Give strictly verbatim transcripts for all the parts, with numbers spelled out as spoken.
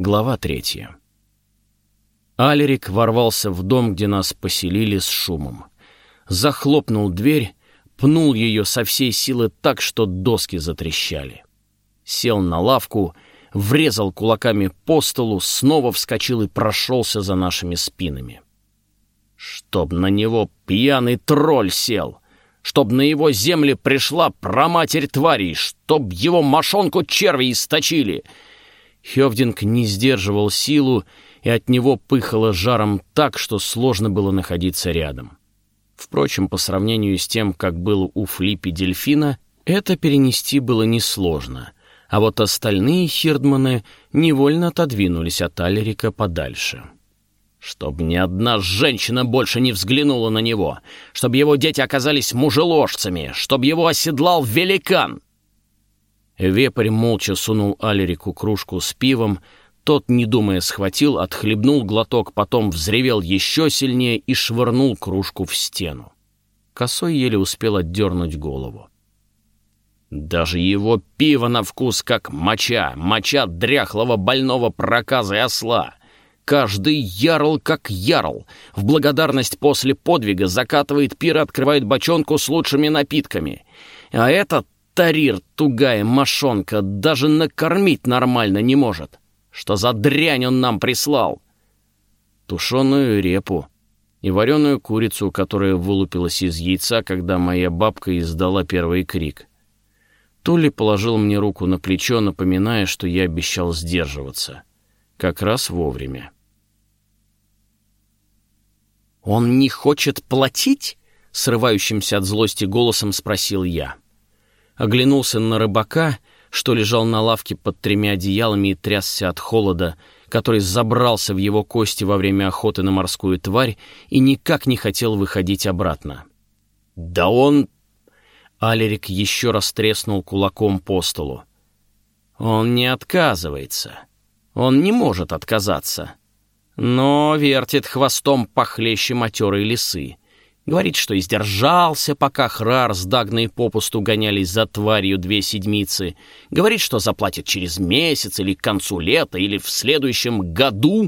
Глава третья. Алерик ворвался в дом, где нас поселили, с шумом. Захлопнул дверь, пнул ее со всей силы так, что доски затрещали. Сел на лавку, врезал кулаками по столу, снова вскочил и прошелся за нашими спинами. Чтоб на него пьяный тролль сел! Чтоб на его земли пришла праматерь тварей! Чтоб его мошонку черви источили! Хёвдинг не сдерживал силу, и от него пыхало жаром так, что сложно было находиться рядом. Впрочем, по сравнению с тем, как было у Флиппи Дельфина, это перенести было несложно, а вот остальные хирдманы невольно отодвинулись от Алерика подальше. Чтоб ни одна женщина больше не взглянула на него, чтоб его дети оказались мужеложцами, чтоб его оседлал великан. Вепрь молча сунул Алерику кружку с пивом, тот, не думая, схватил, отхлебнул глоток, потом взревел еще сильнее и швырнул кружку в стену. Косой еле успел отдернуть голову. Даже его пиво на вкус как моча, моча дряхлого больного проказой осла. Каждый ярл как ярл. В благодарность после подвига закатывает пир и открывает бочонку с лучшими напитками. А этот Тарир, тугая мошонка, даже накормить нормально не может. Что за дрянь он нам прислал? Тушеную репу и вареную курицу, которая вылупилась из яйца, когда моя бабка издала первый крик. Тулли положил мне руку на плечо, напоминая, что я обещал сдерживаться. Как раз вовремя. «Он не хочет платить?» — срывающимся от злости голосом спросил я. Оглянулся на рыбака, что лежал на лавке под тремя одеялами и трясся от холода, который забрался в его кости во время охоты на морскую тварь и никак не хотел выходить обратно. «Да он...» Алерик еще раз треснул кулаком по столу. «Он не отказывается. Он не может отказаться. Но вертит хвостом похлеще матерой лисы. Говорит, что издержался, пока Храр с Дагной попусту гонялись за тварью две седмицы. Говорит, что заплатит через месяц или к концу лета, или в следующем году.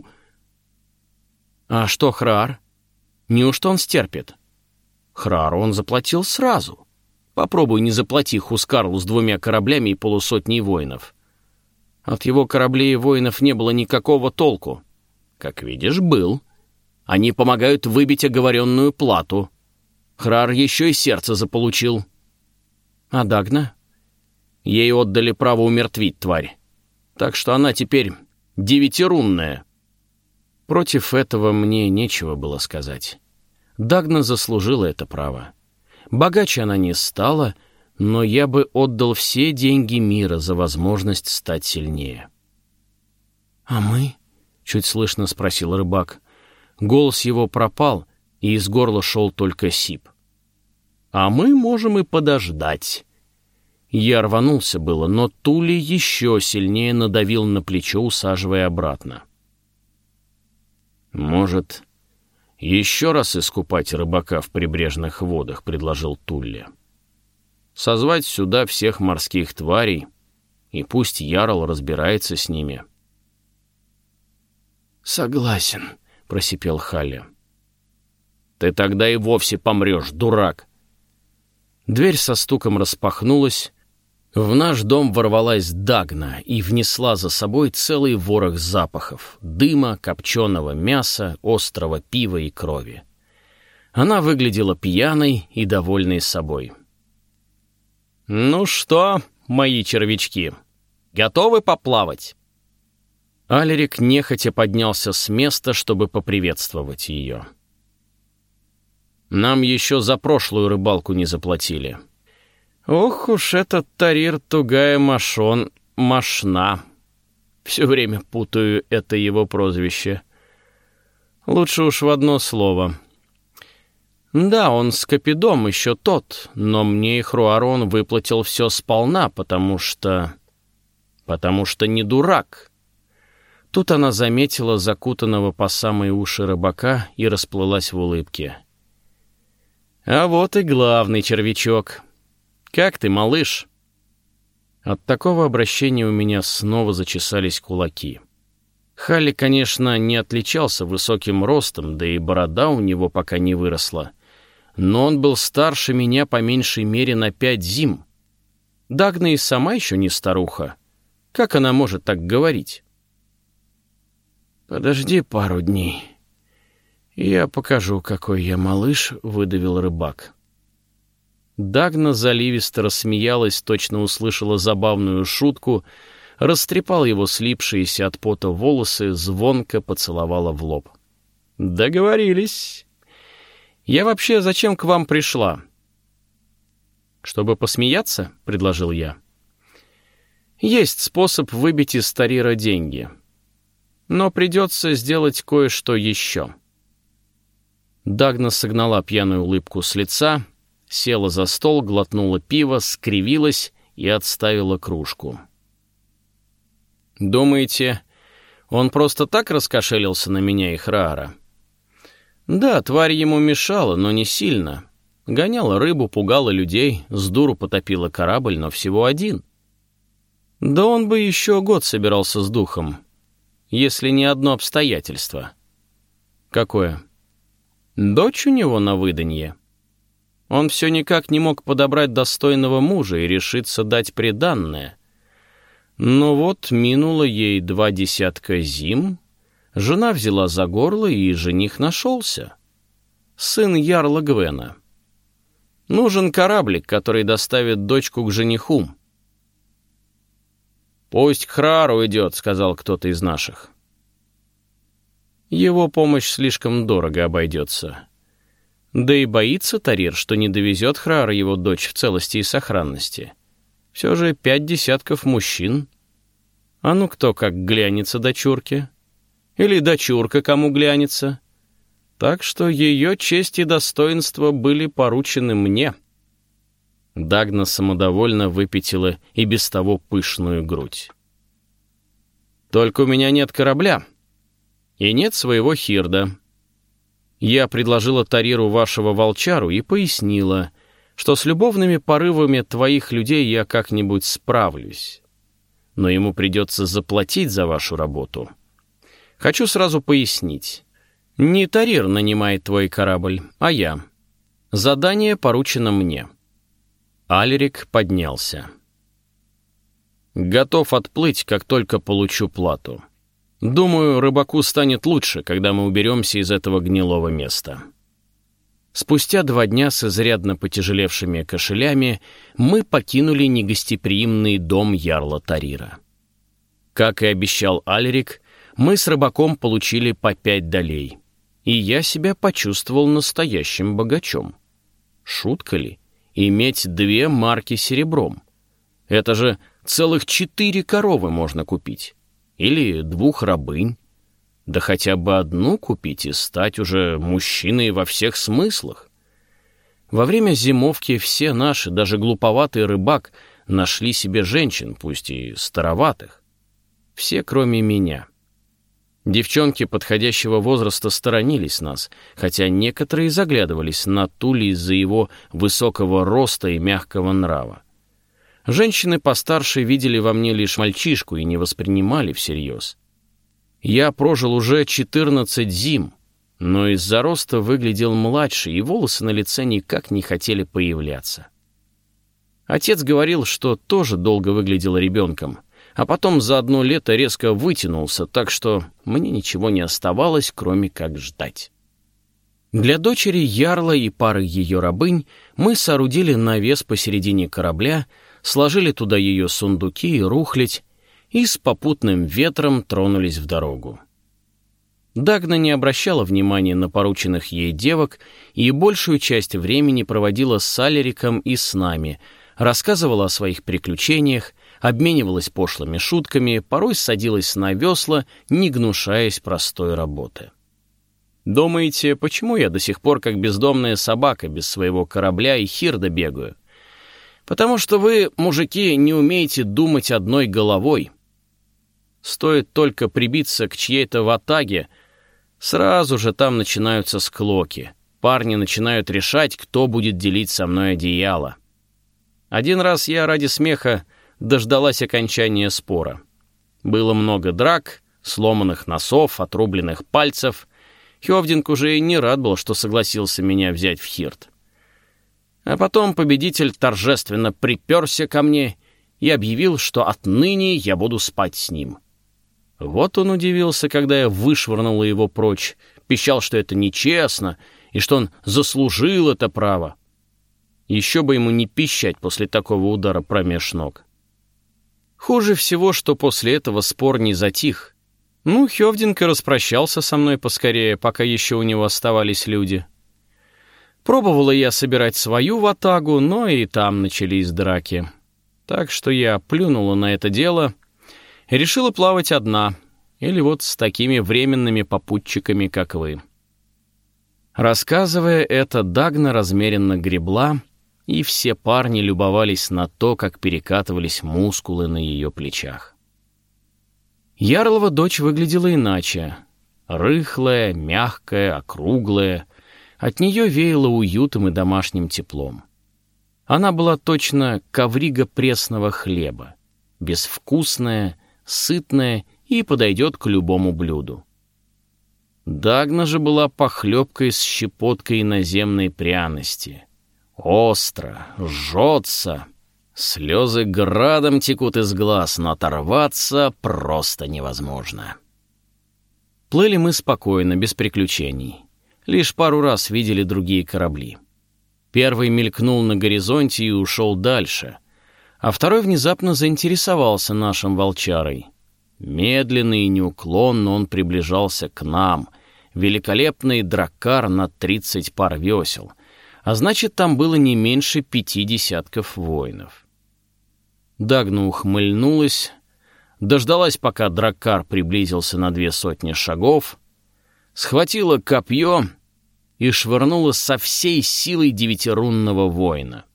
А что Храр? Неужто он стерпит? Храру он заплатил сразу. Попробуй не заплати Хускарлу с двумя кораблями и полусотней воинов. От его кораблей и воинов не было никакого толку. Как видишь, был. Они помогают выбить оговоренную плату. Храр еще и сердце заполучил. А Дагна? Ей отдали право умертвить тварь. Так что она теперь девятирунная. Против этого мне нечего было сказать. Дагна заслужила это право. Богаче она не стала, но я бы отдал все деньги мира за возможность стать сильнее. «А мы?» — чуть слышно спросил рыбак. Голос его пропал, и из горла шел только сип. «А мы можем и подождать». Я рванулся было, но Тули еще сильнее надавил на плечо, усаживая обратно. «Может, еще раз искупать рыбака в прибрежных водах», — предложил Тулли. «Созвать сюда всех морских тварей, и пусть ярл разбирается с ними». «Согласен», — просипел Халли. «Ты тогда и вовсе помрешь, дурак!» Дверь со стуком распахнулась. В наш дом ворвалась Дагна и внесла за собой целый ворох запахов — дыма, копченого мяса, острого пива и крови. Она выглядела пьяной и довольной собой. «Ну что, мои червячки, готовы поплавать?» Алерик нехотя поднялся с места, чтобы поприветствовать ее. «Нам еще за прошлую рыбалку не заплатили». «Ох уж этот Тарир тугая мошон, мошна. Все время путаю это его прозвище. Лучше уж в одно слово. Да, он с Капидом еще тот, но мне и Хруару он выплатил все сполна, потому что... потому что не дурак». Тут она заметила закутанного по самые уши рыбака и расплылась в улыбке. «А вот и главный червячок. Как ты, малыш?» От такого обращения у меня снова зачесались кулаки. Халли, конечно, не отличался высоким ростом, да и борода у него пока не выросла. Но он был старше меня по меньшей мере на пять зим. Дагна и сама еще не старуха. Как она может так говорить? «Подожди пару дней. Я покажу, какой я малыш», — выдавил рыбак. Дагна заливисто рассмеялась, точно услышала забавную шутку, растрепал его слипшиеся от пота волосы, звонко поцеловала в лоб. «Договорились. Я вообще зачем к вам пришла?» «Чтобы посмеяться?» — предложил я. «Есть способ выбить из Тарира деньги. Но придется сделать кое-что еще». Дагна согнала пьяную улыбку с лица, села за стол, глотнула пиво, скривилась и отставила кружку. «Думаете, он просто так раскошелился на меня и Храара?» «Да, тварь ему мешала, но не сильно. Гоняла рыбу, пугала людей, с дуру потопила корабль, но всего один. Да он бы еще год собирался с духом, если не одно обстоятельство». «Какое?» «Дочь у него на выданье. Он все никак не мог подобрать достойного мужа и решиться дать приданное. Но вот минуло ей два десятка зим, жена взяла за горло, и жених нашелся. Сын ярла Гвена. Нужен кораблик, который доставит дочку к жениху». «Пусть к Храару идет», — сказал кто-то из наших. «Его помощь слишком дорого обойдется. Да и боится Тарир, что не довезет Храар его дочь в целости и сохранности. Все же пять десятков мужчин. А ну кто как глянется дочурке? Или дочурка кому глянется? Так что ее честь и достоинство были поручены мне». Дагна самодовольно выпятила и без того пышную грудь. «Только у меня нет корабля. И нет своего хирда. Я предложила Тариру вашего волчару и пояснила, что с любовными порывами твоих людей я как-нибудь справлюсь. Но ему придется заплатить за вашу работу. Хочу сразу пояснить. Не Тарир нанимает твой корабль, а я. Задание поручено мне». Алерик поднялся. «Готов отплыть, как только получу плату. Думаю, рыбаку станет лучше, когда мы уберемся из этого гнилого места». Спустя два дня с изрядно потяжелевшими кошелями мы покинули негостеприимный дом ярла Тарира. Как и обещал Алерик, мы с рыбаком получили по пять долей, и я себя почувствовал настоящим богачом. Шутка ли? Иметь две марки серебром. Это же целых четыре коровы можно купить. Или двух рабынь. Да хотя бы одну купить и стать уже мужчиной во всех смыслах. Во время зимовки все наши, даже глуповатый рыбак, нашли себе женщин, пусть и староватых. Все, кроме меня. Девчонки подходящего возраста сторонились нас, хотя некоторые заглядывались на Тули из-за его высокого роста и мягкого нрава. Женщины постарше видели во мне лишь мальчишку и не воспринимали всерьез. Я прожил уже четырнадцать зим, но из-за роста выглядел младше, и волосы на лице никак не хотели появляться. Отец говорил, что тоже долго выглядел ребенком, а потом за одно лето резко вытянулся, так что мне ничего не оставалось, кроме как ждать. Для дочери ярла и пары ее рабынь мы соорудили навес посередине корабля, сложили туда ее сундуки и рухлядь, и с попутным ветром тронулись в дорогу. Дагна не обращала внимания на порученных ей девок и большую часть времени проводила с Алериком и с нами, рассказывала о своих приключениях, обменивалась пошлыми шутками, порой садилась на весла, не гнушаясь простой работы. Думаете, почему я до сих пор как бездомная собака без своего корабля и хирда бегаю? Потому что вы, мужики, не умеете думать одной головой. Стоит только прибиться к чьей-то ватаге, сразу же там начинаются склоки. Парни начинают решать, кто будет делить со мной одеяло. Один раз я ради смеха дождалась окончания спора. Было много драк, сломанных носов, отрубленных пальцев, Хёвдинг уже и не рад был, что согласился меня взять в Хирт. А потом победитель торжественно приперся ко мне и объявил, что отныне я буду спать с ним. Вот он удивился, когда я вышвырнула его прочь, пищал, что это нечестно и что он заслужил это право. Еще бы ему не пищать после такого удара промеж ног. Хуже всего, что после этого спор не затих. Ну, Хёвдинг и распрощался со мной поскорее, пока еще у него оставались люди. Пробовала я собирать свою ватагу, но и там начались драки. Так что я плюнула на это дело и решила плавать одна, или вот с такими временными попутчиками, как вы. Рассказывая это, Дагна размеренно гребла, и все парни любовались на то, как перекатывались мускулы на ее плечах. Ярлова дочь выглядела иначе. Рыхлая, мягкая, округлая. От нее веяло уютом и домашним теплом. Она была точно коврига пресного хлеба, безвкусная, сытная и подойдет к любому блюду. Дагна же была похлебкой с щепоткой иноземной пряности. Остро, жжется, слезы градом текут из глаз, но оторваться просто невозможно. Плыли мы спокойно, без приключений. Лишь пару раз видели другие корабли. Первый мелькнул на горизонте и ушел дальше, а второй внезапно заинтересовался нашим волчарой. Медленно и неуклонно он приближался к нам, великолепный драккар на тридцать пар весел, а значит, там было не меньше пяти десятков воинов. Дагна ухмыльнулась, дождалась, пока драккар приблизился на две сотни шагов, схватила копье и швырнула со всей силой девятирунного воина.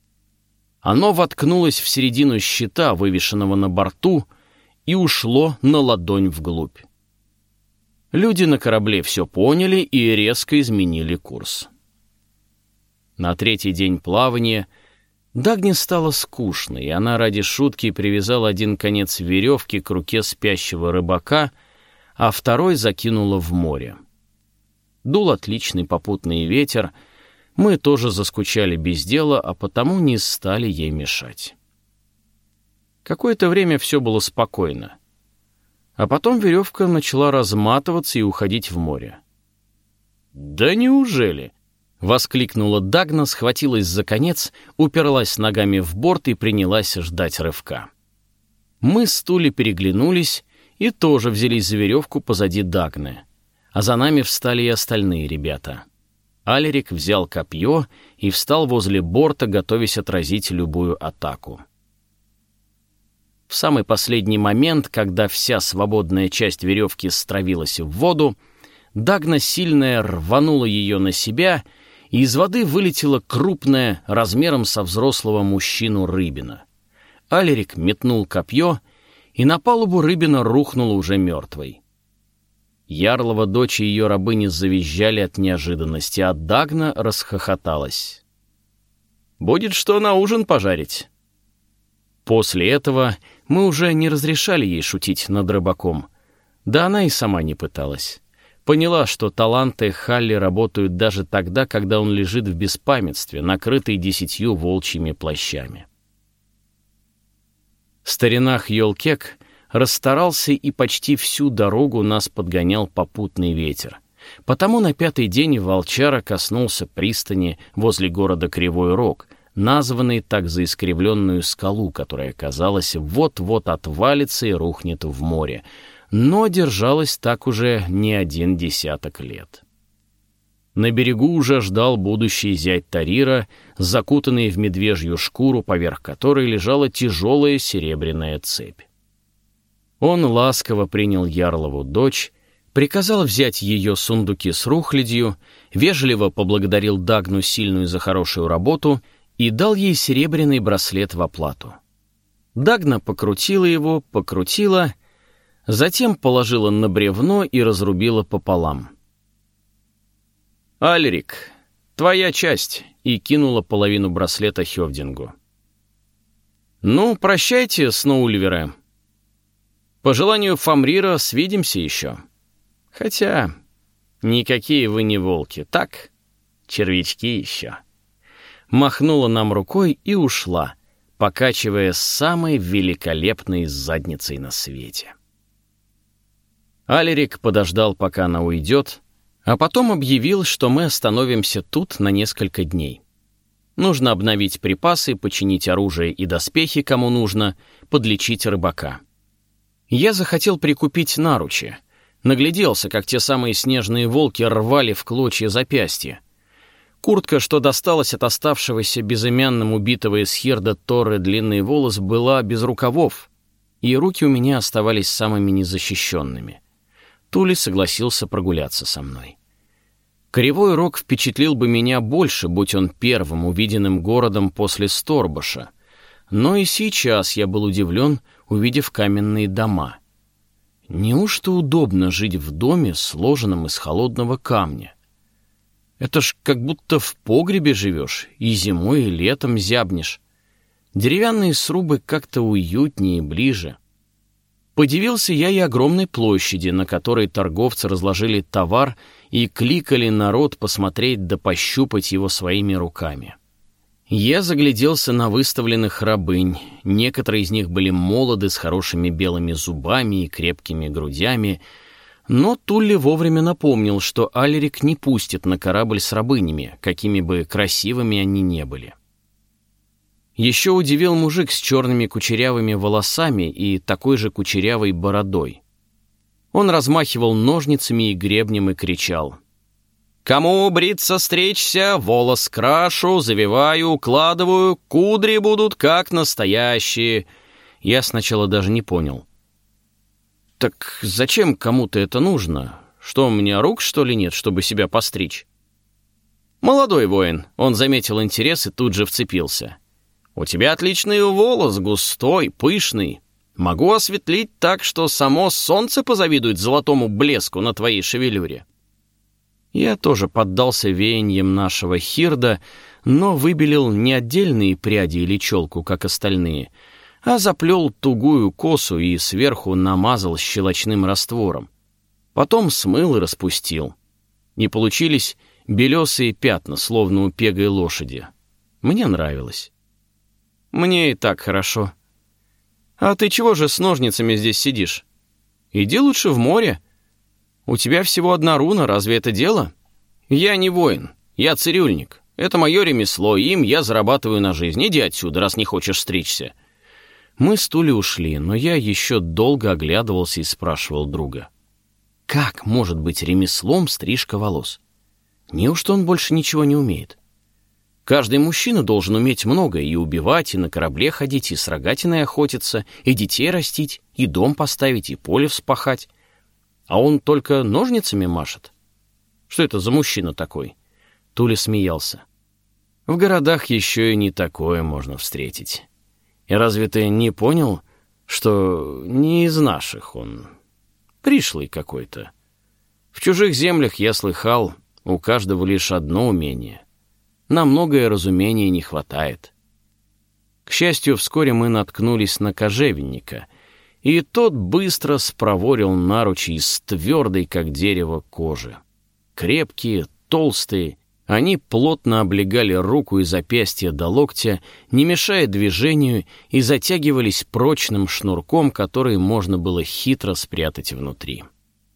Оно воткнулось в середину щита, вывешенного на борту, и ушло на ладонь вглубь. Люди на корабле все поняли и резко изменили курс. На третий день плавания Дагне стало скучно, и она ради шутки привязала один конец веревки к руке спящего рыбака, а второй закинула в море. Дул отличный попутный ветер, мы тоже заскучали без дела, а потому не стали ей мешать. Какое-то время все было спокойно, а потом веревка начала разматываться и уходить в море. «Да неужели?» — воскликнула Дагна, схватилась за конец, уперлась ногами в борт и принялась ждать рывка. Мы с Тули переглянулись и тоже взялись за веревку позади Дагны, а за нами встали и остальные ребята. Алерик взял копье и встал возле борта, готовясь отразить любую атаку. В самый последний момент, когда вся свободная часть веревки стравилась в воду, Дагна сильная рванула ее на себя, и из воды вылетела крупная, размером со взрослого мужчину рыбина. Алерик метнул копье, и на палубу рыбина рухнула уже мертвой. Ярлова дочь и ее рабыни завизжали от неожиданности, а Дагна расхохоталась. «Будет что на ужин пожарить». После этого мы уже не разрешали ей шутить над рыбаком. Да она и сама не пыталась. Поняла, что таланты Халли работают даже тогда, когда он лежит в беспамятстве, накрытый десятью волчьими плащами. Старина Хьёлкек расстарался, и почти всю дорогу нас подгонял попутный ветер. Потому на пятый день волчара коснулся пристани возле города Кривой Рог, названный так за искривленную скалу, которая, казалось, вот-вот отвалится и рухнет в море, но держалась так уже не один десяток лет. На берегу уже ждал будущий зять Тарира, закутанный в медвежью шкуру, поверх которой лежала тяжелая серебряная цепь. Он ласково принял Ярлову дочь, приказал взять ее сундуки с рухлядью, вежливо поблагодарил Дагну сильную за хорошую работу и дал ей серебряный браслет в оплату. Дагна покрутила его, покрутила, затем положила на бревно и разрубила пополам. «Алерик, твоя часть», и кинула половину браслета Хёвдингу. «Ну, прощайте, Сноуливеры». По желанию Фамрира свидимся еще. Хотя никакие вы не волки, так? Червячки еще». Махнула нам рукой и ушла, покачивая самой великолепной задницей на свете. Алерик подождал, пока она уйдет, а потом объявил, что мы остановимся тут на несколько дней. Нужно обновить припасы, починить оружие и доспехи, кому нужно, подлечить рыбака. Я захотел прикупить наручи. Нагляделся, как те самые снежные волки рвали в клочья запястья. Куртка, что досталась от оставшегося безымянным убитого из Хирда Торы длинный волос, была без рукавов, и руки у меня оставались самыми незащищенными. Тули согласился прогуляться со мной. Кривой Рог впечатлил бы меня больше, будь он первым увиденным городом после Сторбоша, но и сейчас я был удивлен, увидев каменные дома. Неужто удобно жить в доме, сложенном из холодного камня? Это ж как будто в погребе живешь, и зимой, и летом зябнешь. Деревянные срубы как-то уютнее и ближе. Подивился я и огромной площади, на которой торговцы разложили товар и кликали народ посмотреть да пощупать его своими руками. Я загляделся на выставленных рабынь. Некоторые из них были молоды, с хорошими белыми зубами и крепкими грудями, но Тулли вовремя напомнил, что Алерик не пустит на корабль с рабынями, какими бы красивыми они не были. Еще удивил мужик с черными кучерявыми волосами и такой же кучерявой бородой. Он размахивал ножницами и гребнем и кричал: «Кому бриться стричься, волос крашу, завиваю, укладываю, кудри будут как настоящие». Я сначала даже не понял. «Так зачем кому-то это нужно? Что, у меня рук, что ли, нет, чтобы себя постричь?» Молодой воин, он заметил интерес и тут же вцепился. «У тебя отличный волос, густой, пышный. Могу осветлить так, что само солнце позавидует золотому блеску на твоей шевелюре». Я тоже поддался веяниям нашего Хирда, но выбелил не отдельные пряди или челку, как остальные, а заплел тугую косу и сверху намазал щелочным раствором. Потом смыл и распустил. И получились белесые пятна, словно у пегой лошади. Мне нравилось. Мне и так хорошо. А ты чего же с ножницами здесь сидишь? Иди лучше в море. У тебя всего одна руна, разве это дело? Я не воин, я цирюльник. Это мое ремесло, им я зарабатываю на жизнь. Иди отсюда, раз не хочешь стричься. Мы с Тули ушли, но я еще долго оглядывался и спрашивал друга: как может быть ремеслом стрижка волос? Неужто он больше ничего не умеет? Каждый мужчина должен уметь многое: и убивать, и на корабле ходить, и с рогатиной охотиться, и детей растить, и дом поставить, и поле вспахать. А он только ножницами машет? Что это за мужчина такой? Тули смеялся. В городах еще и не такое можно встретить. И разве ты не понял, что не из наших он? Пришлый какой-то. В чужих землях, я слыхал, у каждого лишь одно умение. На многое разумения не хватает. К счастью, вскоре мы наткнулись на кожевенника, и тот быстро спроворил наручи из твердой, как дерево, кожи. Крепкие, толстые, они плотно облегали руку и запястье до локтя, не мешая движению, и затягивались прочным шнурком, который можно было хитро спрятать внутри.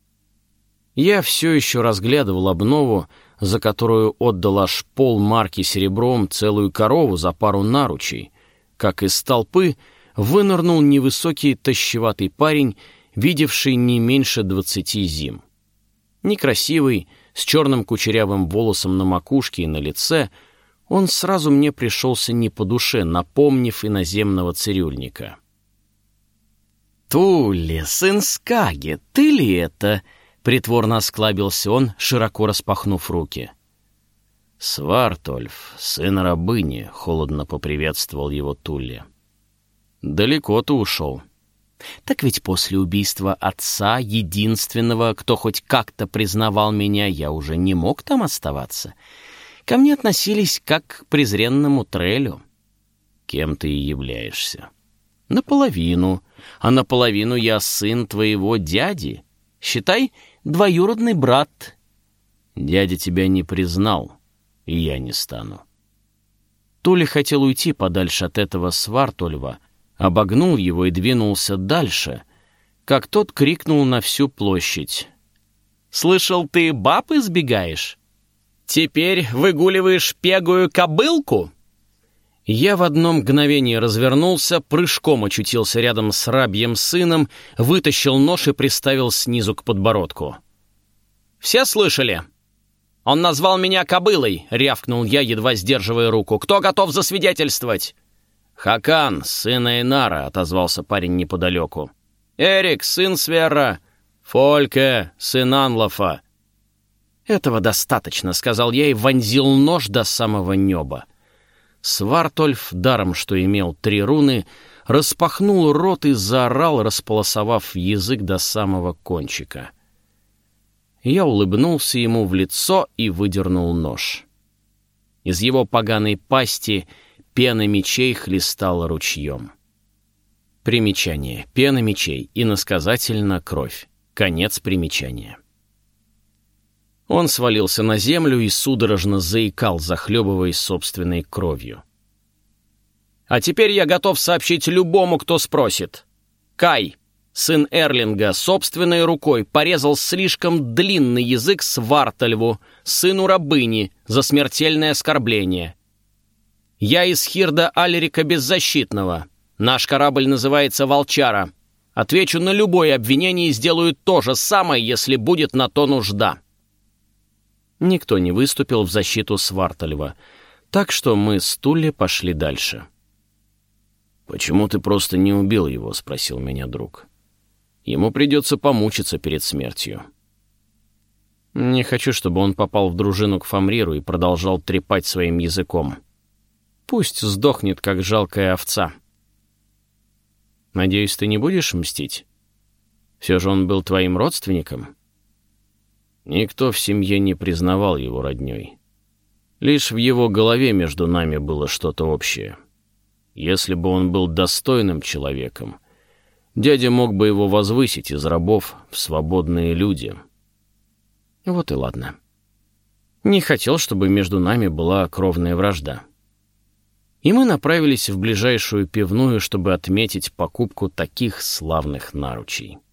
Я все еще разглядывал обнову, за которую отдал аж полмарки серебром целую корову за пару наручей, как из толпы вынырнул невысокий тощеватый парень, видевший не меньше двадцати зим. Некрасивый, с черным кучерявым волосом на макушке и на лице, он сразу мне пришелся не по душе, напомнив иноземного цирюльника. «Тулли, сын Скаги, ты ли это?» — притворно осклабился он, широко распахнув руки. «Свартольф, сын рабыни», — холодно поприветствовал его Тулли. «Далеко ты ушел». «Так ведь после убийства отца, единственного, кто хоть как-то признавал меня, я уже не мог там оставаться. Ко мне относились как к презренному трелю». «Кем ты и являешься?» Наполовину. А наполовину я сын твоего дяди. Считай, двоюродный брат. Дядя тебя не признал, и я не стану. Тули хотел уйти подальше от этого Свартольва, обогнул его и двинулся дальше, как тот крикнул на всю площадь. «Слышал, ты баб избегаешь? Теперь выгуливаешь пегую кобылку?» Я в одно мгновение развернулся, прыжком очутился рядом с рабьим сыном, вытащил нож и приставил снизу к подбородку. «Все слышали? Он назвал меня кобылой!» — рявкнул я, едва сдерживая руку. «Кто готов засвидетельствовать?» «Хакан, сын Эйнара», — отозвался парень неподалеку. «Эрик, сын Сверра. Фольке, сын Анлафа». «Этого достаточно», — сказал я и вонзил нож до самого неба. Свартольф, даром что имел три руны, распахнул рот и заорал, располосовав язык до самого кончика. Я улыбнулся ему в лицо и выдернул нож. Из его поганой пасти пена мечей хлестала ручьем. Примечание. Пена мечей. Иносказательно кровь. Конец примечания. Он свалился на землю и судорожно заикал, захлебываясь собственной кровью. «А теперь я готов сообщить любому, кто спросит. Кай, сын Эрлинга, собственной рукой порезал слишком длинный язык Свартольву, сыну рабыни, за смертельное оскорбление. Я из Хирда Алерика Беззащитного. Наш корабль называется «Волчара». Отвечу на любое обвинение и сделаю то же самое, если будет на то нужда». Никто не выступил в защиту Свартольва, так что мы с Тулли пошли дальше. «Почему ты просто не убил его?» — спросил меня друг. «Ему придется помучиться перед смертью». «Не хочу, чтобы он попал в дружину к Фамриру и продолжал трепать своим языком. Пусть сдохнет, как жалкая овца». «Надеюсь, ты не будешь мстить? Все же он был твоим родственником?» Никто в семье не признавал его роднёй. Лишь в его голове между нами было что-то общее. Если бы он был достойным человеком, дядя мог бы его возвысить из рабов в свободные люди. Вот и ладно. Не хотел, чтобы между нами была кровная вражда. И мы направились в ближайшую пивную, чтобы отметить покупку таких славных наручей.